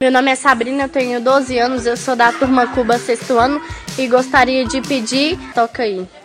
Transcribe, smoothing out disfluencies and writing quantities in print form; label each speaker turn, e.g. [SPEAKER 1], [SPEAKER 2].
[SPEAKER 1] Meu nome é Sabrina, eu tenho 12 anos, eu sou da turma Cuba 6º ano e gostaria de pedir... Toca aí.